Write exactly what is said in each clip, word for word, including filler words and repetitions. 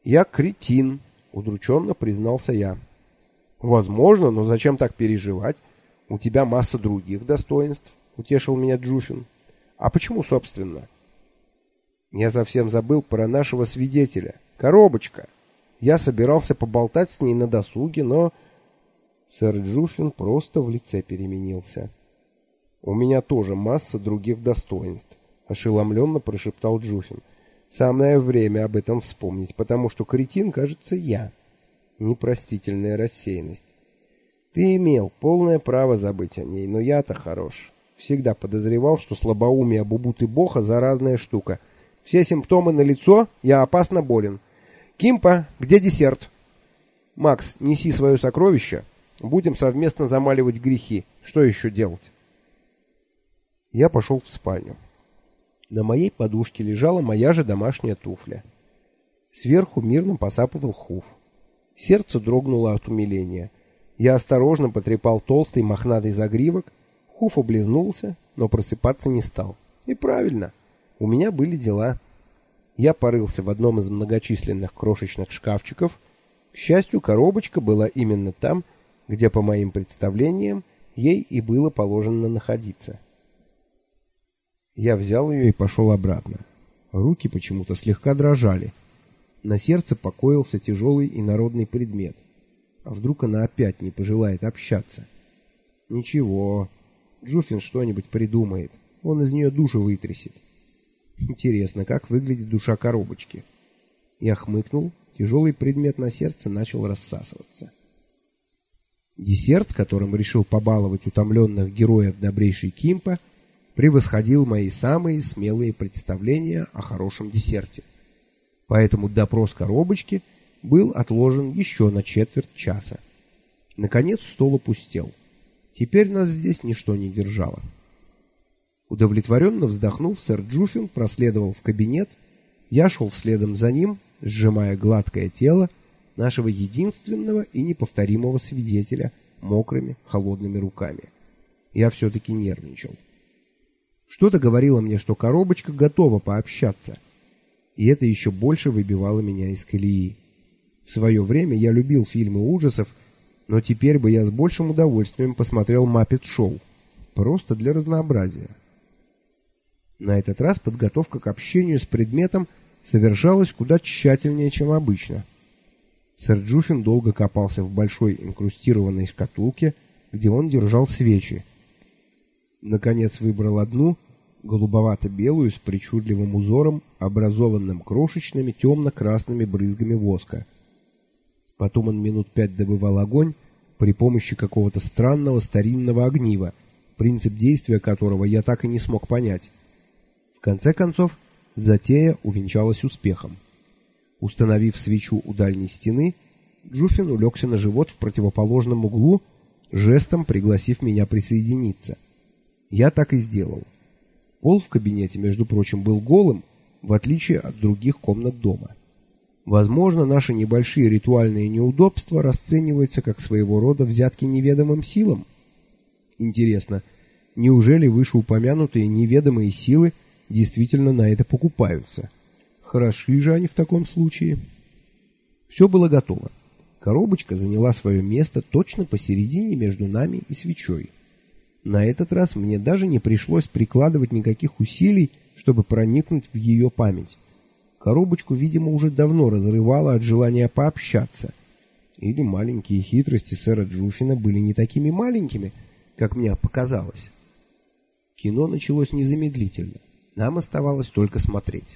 Я кретин, удрученно признался я. Возможно, но зачем так переживать? У тебя масса других достоинств, утешил меня Джуфин. А почему, собственно? Я совсем забыл про нашего свидетеля. Коробочка. Я собирался поболтать с ней на досуге, но... Сэр Джуфин просто в лице переменился. У меня тоже масса других достоинств, ошеломленно прошептал Джуфин. Самое время об этом вспомнить, потому что кретин, кажется, я. Непростительная рассеянность. Ты имел полное право забыть о ней, но я-то хорош. Всегда подозревал, что слабоумие Бубуты-Боха заразная штука. Все симптомы налицо, я опасно болен. Кимпа, где десерт? Макс, неси свое сокровище. Будем совместно замаливать грехи. Что еще делать? Я пошел в спальню. На моей подушке лежала моя же домашняя туфля. Сверху мирно посапывал Хуф. Сердце дрогнуло от умиления. Я осторожно потрепал толстый мохнатый загривок. Хуф облизнулся, но просыпаться не стал. И правильно, у меня были дела. Я порылся в одном из многочисленных крошечных шкафчиков. К счастью, коробочка была именно там, где, по моим представлениям, ей и было положено находиться. Я взял ее и пошел обратно. Руки почему-то слегка дрожали. На сердце покоился тяжелый инородный предмет. А вдруг она опять не пожелает общаться? Ничего, Джуфин что-нибудь придумает. Он из нее душу вытрясет. Интересно, как выглядит душа коробочки? Я хмыкнул, тяжелый предмет на сердце начал рассасываться. Десерт, которым решил побаловать утомленных героев добрейший Кимпа, превосходил мои самые смелые представления о хорошем десерте. Поэтому допрос коробочки был отложен еще на четверть часа. Наконец стол опустел. Теперь нас здесь ничто не держало. Удовлетворенно вздохнув, сэр Джуфин проследовал в кабинет. Я шел следом за ним, сжимая гладкое тело нашего единственного и неповторимого свидетеля мокрыми, холодными руками. Я все-таки нервничал. Что-то говорило мне, что коробочка готова пообщаться, и это еще больше выбивало меня из колеи. В свое время я любил фильмы ужасов, но теперь бы я с большим удовольствием посмотрел «Маппет Шоу», просто для разнообразия. На этот раз подготовка к общению с предметом совершалась куда тщательнее, чем обычно. Сэр Джуфин долго копался в большой инкрустированной шкатулке, где он держал свечи. Наконец выбрал одну, голубовато-белую, с причудливым узором, образованным крошечными темно-красными брызгами воска. Потом он минут пять добывал огонь при помощи какого-то странного старинного огнива, принцип действия которого я так и не смог понять. В конце концов, затея увенчалась успехом. Установив свечу у дальней стены, Джуфин улегся на живот в противоположном углу, жестом пригласив меня присоединиться. Я так и сделал. Пол в кабинете, между прочим, был голым, в отличие от других комнат дома. Возможно, наши небольшие ритуальные неудобства расцениваются как своего рода взятки неведомым силам. Интересно, неужели вышеупомянутые неведомые силы действительно на это покупаются? Хороши же они в таком случае. Все было готово. Коробочка заняла свое место точно посередине между нами и свечой. На этот раз мне даже не пришлось прикладывать никаких усилий, чтобы проникнуть в ее память. Коробочку, видимо, уже давно разрывало от желания пообщаться. Или маленькие хитрости сэра Джуфина были не такими маленькими, как мне показалось. Кино началось незамедлительно. Нам оставалось только смотреть.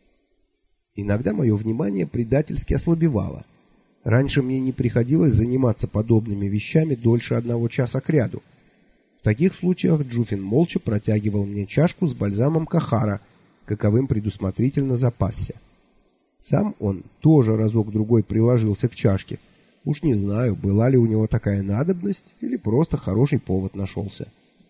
Иногда мое внимание предательски ослабевало. Раньше мне не приходилось заниматься подобными вещами дольше одного часа кряду. В таких случаях Джуфин молча протягивал мне чашку с бальзамом Кахара, каковым предусмотрительно запасся. Сам он тоже разок-другой приложился к чашке. Уж не знаю, была ли у него такая надобность или просто хороший повод нашелся.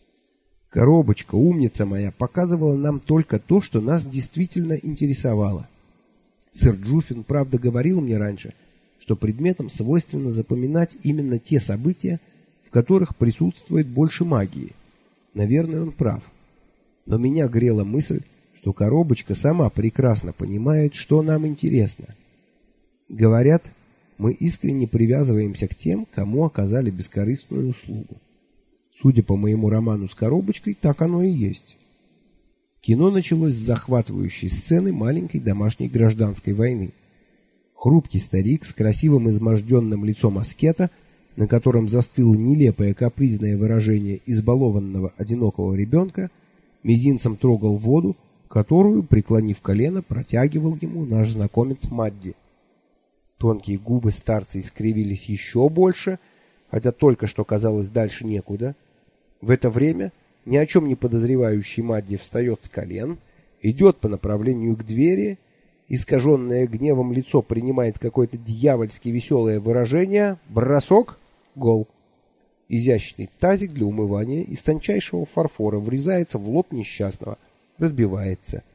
Коробочка, умница моя, показывала нам только то, что нас действительно интересовало. Сэр Джуфин, правда, говорил мне раньше, что предметам свойственно запоминать именно те события, в которых присутствует больше магии. Наверное, он прав. Но меня грела мысль, что коробочка сама прекрасно понимает, что нам интересно. Говорят, мы искренне привязываемся к тем, кому оказали бескорыстную услугу. Судя по моему роману с коробочкой, так оно и есть. Кино началось с захватывающей сцены маленькой домашней гражданской войны. Хрупкий старик с красивым изможденным лицом аскета, на котором застыло нелепое капризное выражение избалованного одинокого ребенка, мизинцем трогал воду, которую, преклонив колено, протягивал ему наш знакомец Мадди. Тонкие губы старца искривились еще больше, хотя только что казалось дальше некуда. В это время ни о чем не подозревающий Мадди встает с колен, идет по направлению к двери, искаженное гневом лицо принимает какое-то дьявольски веселое выражение, бросок, гол. Изящный тазик для умывания из тончайшего фарфора врезается в лоб несчастного, разбивается.